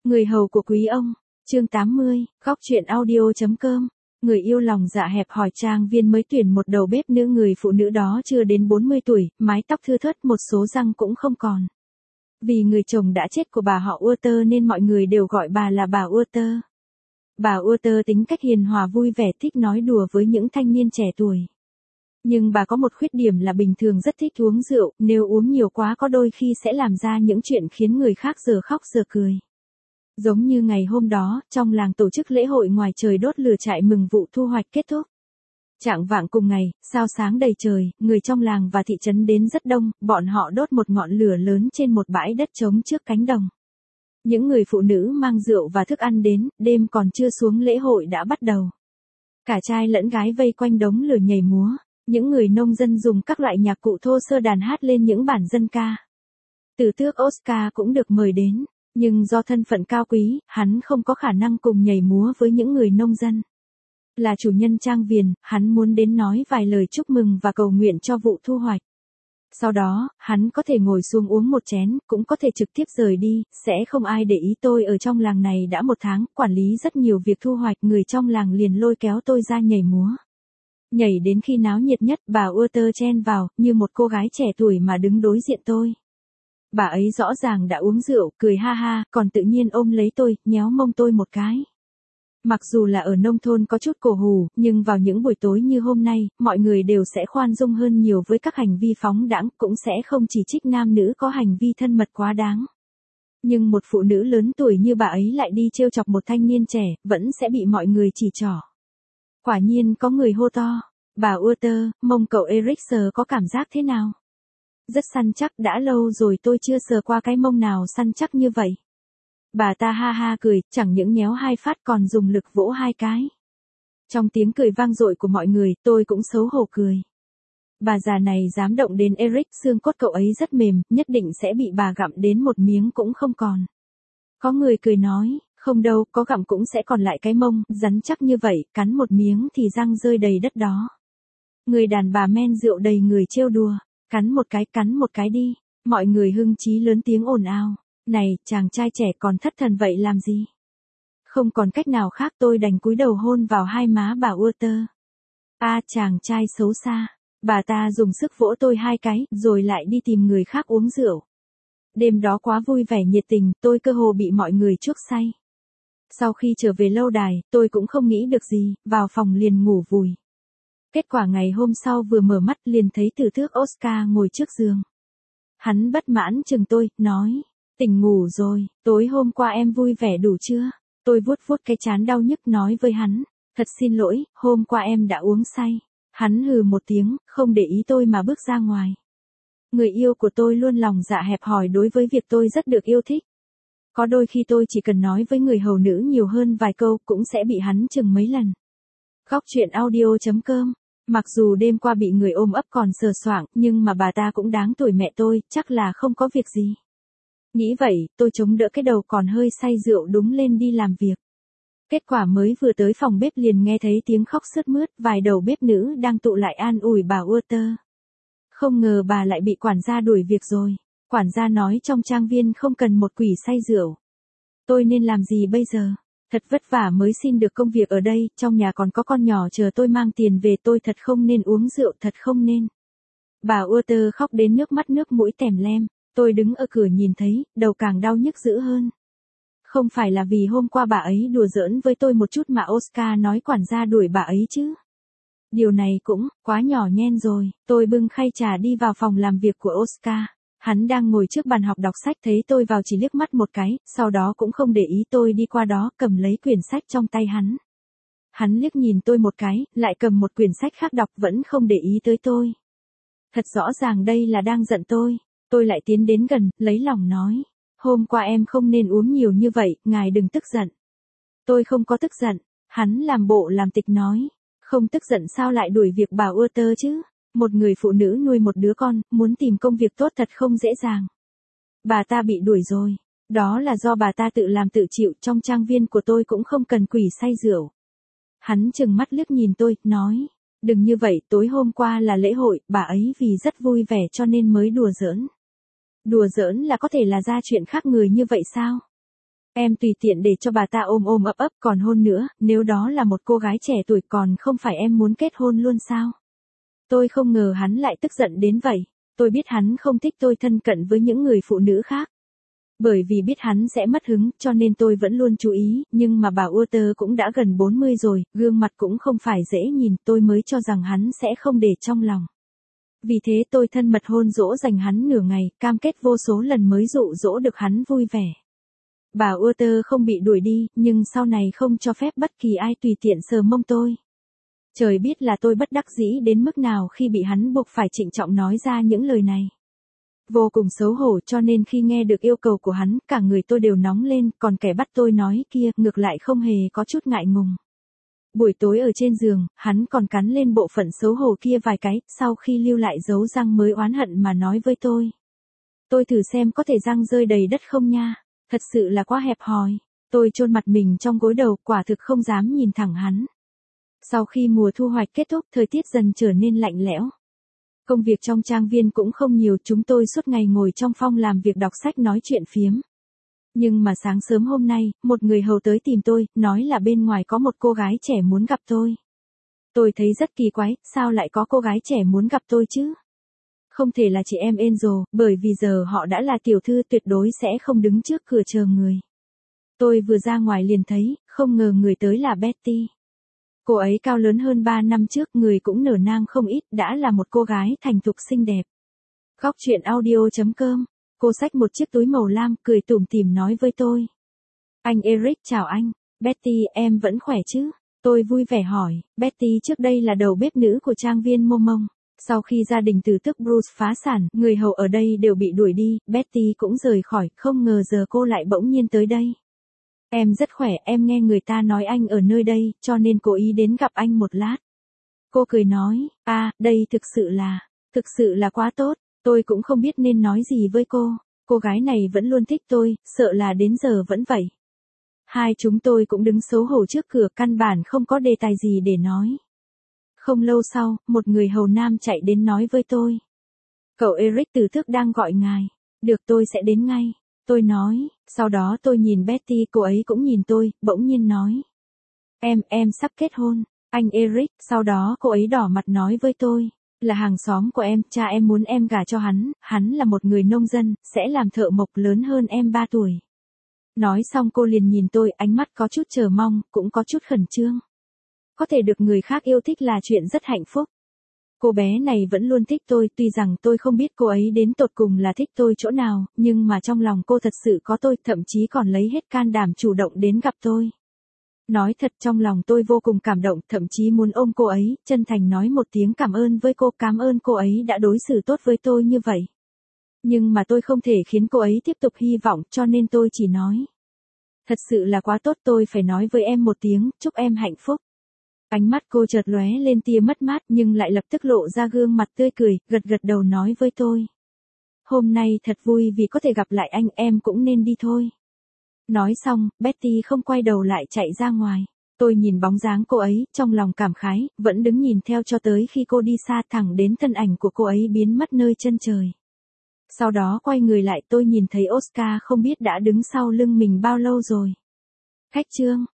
Người hầu của quý ông, chương 80, góc truyện audio.com. Người yêu lòng dạ hẹp hòi trang viên mới tuyển một đầu bếp nữ, người phụ nữ đó chưa đến 40 tuổi, mái tóc thưa thớt, một số răng cũng không còn. Vì người chồng đã chết của bà họ Walter nên mọi người đều gọi bà là bà Walter. Bà Walter tính cách hiền hòa vui vẻ, thích nói đùa với những thanh niên trẻ tuổi. Nhưng bà có một khuyết điểm là bình thường rất thích uống rượu, nếu uống nhiều quá có đôi khi sẽ làm ra những chuyện khiến người khác giờ khóc giờ cười. Giống như ngày hôm đó, trong làng tổ chức lễ hội ngoài trời đốt lửa trại mừng vụ thu hoạch kết thúc. Chạng vạng cùng ngày, sao sáng đầy trời, người trong làng và thị trấn đến rất đông, bọn họ đốt một ngọn lửa lớn trên một bãi đất trống trước cánh đồng. Những người phụ nữ mang rượu và thức ăn đến, đêm còn chưa xuống lễ hội đã bắt đầu. Cả trai lẫn gái vây quanh đống lửa nhảy múa, những người nông dân dùng các loại nhạc cụ thô sơ đàn hát lên những bản dân ca. Tử tước Oscar cũng được mời đến. Nhưng do thân phận cao quý, hắn không có khả năng cùng nhảy múa với những người nông dân. Là chủ nhân trang viên, hắn muốn đến nói vài lời chúc mừng và cầu nguyện cho vụ thu hoạch. Sau đó, hắn có thể ngồi xuống uống một chén, cũng có thể trực tiếp rời đi, sẽ không ai để ý. Tôi ở trong làng này đã 1 tháng, quản lý rất nhiều việc thu hoạch, người trong làng liền lôi kéo tôi ra nhảy múa. Nhảy đến khi náo nhiệt nhất, bà Walter chen vào, như một cô gái trẻ tuổi mà đứng đối diện tôi. Bà ấy rõ ràng đã uống rượu, cười ha ha, còn tự nhiên ôm lấy tôi, nhéo mông tôi một cái. Mặc dù là ở nông thôn có chút cổ hủ, nhưng vào những buổi tối như hôm nay, mọi người đều sẽ khoan dung hơn nhiều với các hành vi phóng đãng, cũng sẽ không chỉ trích nam nữ có hành vi thân mật quá đáng. Nhưng một phụ nữ lớn tuổi như bà ấy lại đi trêu chọc một thanh niên trẻ, vẫn sẽ bị mọi người chỉ trỏ. Quả nhiên có người hô to, bà Walter, mông cậu Eric sờ có cảm giác thế nào? Rất săn chắc, đã lâu rồi tôi chưa sờ qua cái mông nào săn chắc như vậy. Bà ta ha ha cười, chẳng những nhéo 2 phát còn dùng lực vỗ 2 cái. Trong tiếng cười vang dội của mọi người, tôi cũng xấu hổ cười. Bà già này dám động đến Eric, xương cốt cậu ấy rất mềm, nhất định sẽ bị bà gặm đến một miếng cũng không còn. Có người cười nói, không đâu, có gặm cũng sẽ còn lại cái mông, rắn chắc như vậy, cắn một miếng thì răng rơi đầy đất đó. Người đàn bà men rượu đầy người trêu đùa. Cắn một cái đi. Mọi người hưng chí lớn tiếng ồn ào. Này, chàng trai trẻ còn thất thần vậy làm gì? Không còn cách nào khác, tôi đành cúi đầu hôn vào 2 má bà Walter. Chàng trai xấu xa. Bà ta dùng sức vỗ tôi 2 cái, rồi lại đi tìm người khác uống rượu. Đêm đó quá vui vẻ nhiệt tình, tôi cơ hồ bị mọi người chuốc say. Sau khi trở về lâu đài, tôi cũng không nghĩ được gì, vào phòng liền ngủ vùi. Kết quả ngày hôm sau vừa mở mắt liền thấy tử tước Oscar ngồi trước giường. Hắn bất mãn chừng tôi, nói, tỉnh ngủ rồi, tối hôm qua em vui vẻ đủ chưa? Tôi vuốt vuốt cái trán đau nhức nói với hắn, thật xin lỗi, hôm qua em đã uống say. Hắn hừ một tiếng, không để ý tôi mà bước ra ngoài. Người yêu của tôi luôn lòng dạ hẹp hòi đối với việc tôi rất được yêu thích. Có đôi khi tôi chỉ cần nói với người hầu nữ nhiều hơn vài câu cũng sẽ bị hắn chừng mấy lần. Góc truyện audio.com. Mặc dù đêm qua bị người ôm ấp còn sờ soạng, nhưng mà bà ta cũng đáng tuổi mẹ tôi, chắc là không có việc gì. Nghĩ vậy, tôi chống đỡ cái đầu còn hơi say rượu đúng lên đi làm việc. Kết quả mới vừa tới phòng bếp liền nghe thấy tiếng khóc sướt mướt, vài đầu bếp nữ đang tụ lại an ủi bà Walter. Không ngờ bà lại bị quản gia đuổi việc rồi. Quản gia nói trong trang viên không cần một quỷ say rượu. Tôi nên làm gì bây giờ? Thật vất vả mới xin được công việc ở đây, trong nhà còn có con nhỏ chờ tôi mang tiền về, tôi thật không nên uống rượu, thật không nên. Bà Walter khóc đến nước mắt nước mũi tèm lem, tôi đứng ở cửa nhìn thấy, đầu càng đau nhức dữ hơn. Không phải là vì hôm qua bà ấy đùa giỡn với tôi một chút mà Oscar nói quản gia đuổi bà ấy chứ. Điều này cũng quá nhỏ nhen rồi. Tôi bưng khay trà đi vào phòng làm việc của Oscar. Hắn đang ngồi trước bàn học đọc sách, thấy tôi vào chỉ liếc mắt một cái, sau đó cũng không để ý tôi đi qua đó, cầm lấy quyển sách trong tay hắn. Hắn liếc nhìn tôi một cái, lại cầm một quyển sách khác đọc, vẫn không để ý tới tôi. Thật rõ ràng đây là đang giận tôi. Tôi lại tiến đến gần, lấy lòng nói. Hôm qua em không nên uống nhiều như vậy, ngài đừng tức giận. Tôi không có tức giận. Hắn làm bộ làm tịch nói. Không tức giận sao lại đuổi việc bà Walter chứ? Một người phụ nữ nuôi một đứa con, muốn tìm công việc tốt thật không dễ dàng. Bà ta bị đuổi rồi. Đó là do bà ta tự làm tự chịu, trong trang viên của tôi cũng không cần quỷ say rượu. Hắn trừng mắt liếc nhìn tôi, nói. Đừng như vậy, tối hôm qua là lễ hội, bà ấy vì rất vui vẻ cho nên mới đùa giỡn. Đùa giỡn là có thể là ra chuyện khác người như vậy sao? Em tùy tiện để cho bà ta ôm ôm ấp ấp còn hôn nữa, nếu đó là một cô gái trẻ tuổi còn không phải em muốn kết hôn luôn sao? Tôi không ngờ hắn lại tức giận đến vậy. Tôi biết hắn không thích tôi thân cận với những người phụ nữ khác. Bởi vì biết hắn sẽ mất hứng, cho nên tôi vẫn luôn chú ý, nhưng mà bà Walter cũng đã gần 40 rồi, gương mặt cũng không phải dễ nhìn, tôi mới cho rằng hắn sẽ không để trong lòng. Vì thế tôi thân mật hôn dỗ dành hắn nửa ngày, cam kết vô số lần mới dụ dỗ được hắn vui vẻ. Bà Walter không bị đuổi đi, nhưng sau này không cho phép bất kỳ ai tùy tiện sờ mông tôi. Trời biết là tôi bất đắc dĩ đến mức nào khi bị hắn buộc phải trịnh trọng nói ra những lời này. Vô cùng xấu hổ cho nên khi nghe được yêu cầu của hắn, cả người tôi đều nóng lên, còn kẻ bắt tôi nói kia, ngược lại không hề có chút ngại ngùng. Buổi tối ở trên giường, hắn còn cắn lên bộ phận xấu hổ kia vài cái, sau khi lưu lại dấu răng mới oán hận mà nói với tôi. Tôi thử xem có thể răng rơi đầy đất không nha, thật sự là quá hẹp hòi. Tôi chôn mặt mình trong gối đầu, quả thực không dám nhìn thẳng hắn. Sau khi mùa thu hoạch kết thúc, thời tiết dần trở nên lạnh lẽo. Công việc trong trang viên cũng không nhiều, chúng tôi suốt ngày ngồi trong phòng làm việc đọc sách nói chuyện phiếm. Nhưng mà sáng sớm hôm nay, một người hầu tới tìm tôi, nói là bên ngoài có một cô gái trẻ muốn gặp tôi. Tôi thấy rất kỳ quái, sao lại có cô gái trẻ muốn gặp tôi chứ? Không thể là chị em Angel, bởi vì giờ họ đã là tiểu thư, tuyệt đối sẽ không đứng trước cửa chờ người. Tôi vừa ra ngoài liền thấy, không ngờ người tới là Betty. Cô ấy cao lớn hơn 3 năm trước, người cũng nở nang không ít, đã là một cô gái thành thục xinh đẹp. Góc truyện audio.com. Cô xách một chiếc túi màu lam, cười tủm tỉm nói với tôi. Anh Eric chào anh. Betty, em vẫn khỏe chứ? Tôi vui vẻ hỏi. Betty trước đây là đầu bếp nữ của trang viên Momong. Sau khi gia đình tử tước Bruce phá sản, người hầu ở đây đều bị đuổi đi, Betty cũng rời khỏi, không ngờ giờ cô lại bỗng nhiên tới đây. Em rất khỏe, em nghe người ta nói anh ở nơi đây, cho nên cố ý đến gặp anh một lát. Cô cười nói, đây thực sự là quá tốt, tôi cũng không biết nên nói gì với cô gái này vẫn luôn thích tôi, sợ là đến giờ vẫn vậy. Hai chúng tôi cũng đứng xấu hổ trước cửa, căn bản không có đề tài gì để nói. Không lâu sau, một người hầu nam chạy đến nói với tôi. Cậu Eric từ thức đang gọi ngài. Được, tôi sẽ đến ngay. Tôi nói, sau đó tôi nhìn Betty, cô ấy cũng nhìn tôi, bỗng nhiên nói. Em sắp kết hôn, anh Eric, sau đó cô ấy đỏ mặt nói với tôi. Là hàng xóm của em, cha em muốn em gả cho hắn là một người nông dân, sẽ làm thợ mộc, lớn hơn em 3 tuổi. Nói xong cô liền nhìn tôi, ánh mắt có chút chờ mong, cũng có chút khẩn trương. Có thể được người khác yêu thích là chuyện rất hạnh phúc. Cô bé này vẫn luôn thích tôi, tuy rằng tôi không biết cô ấy đến tột cùng là thích tôi chỗ nào, nhưng mà trong lòng cô thật sự có tôi, thậm chí còn lấy hết can đảm chủ động đến gặp tôi. Nói thật, trong lòng tôi vô cùng cảm động, thậm chí muốn ôm cô ấy, chân thành nói một tiếng cảm ơn với cô, cảm ơn cô ấy đã đối xử tốt với tôi như vậy. Nhưng mà tôi không thể khiến cô ấy tiếp tục hy vọng, cho nên tôi chỉ nói. Thật sự là quá tốt, tôi phải nói với em một tiếng, chúc em hạnh phúc. Ánh mắt cô chợt lóe lên tia mất mát nhưng lại lập tức lộ ra gương mặt tươi cười, gật gật đầu nói với tôi. Hôm nay thật vui vì có thể gặp lại anh, em cũng nên đi thôi. Nói xong, Betty không quay đầu lại chạy ra ngoài. Tôi nhìn bóng dáng cô ấy, trong lòng cảm khái, vẫn đứng nhìn theo cho tới khi cô đi xa, thẳng đến thân ảnh của cô ấy biến mất nơi chân trời. Sau đó quay người lại, tôi nhìn thấy Oscar không biết đã đứng sau lưng mình bao lâu rồi. Khách trương.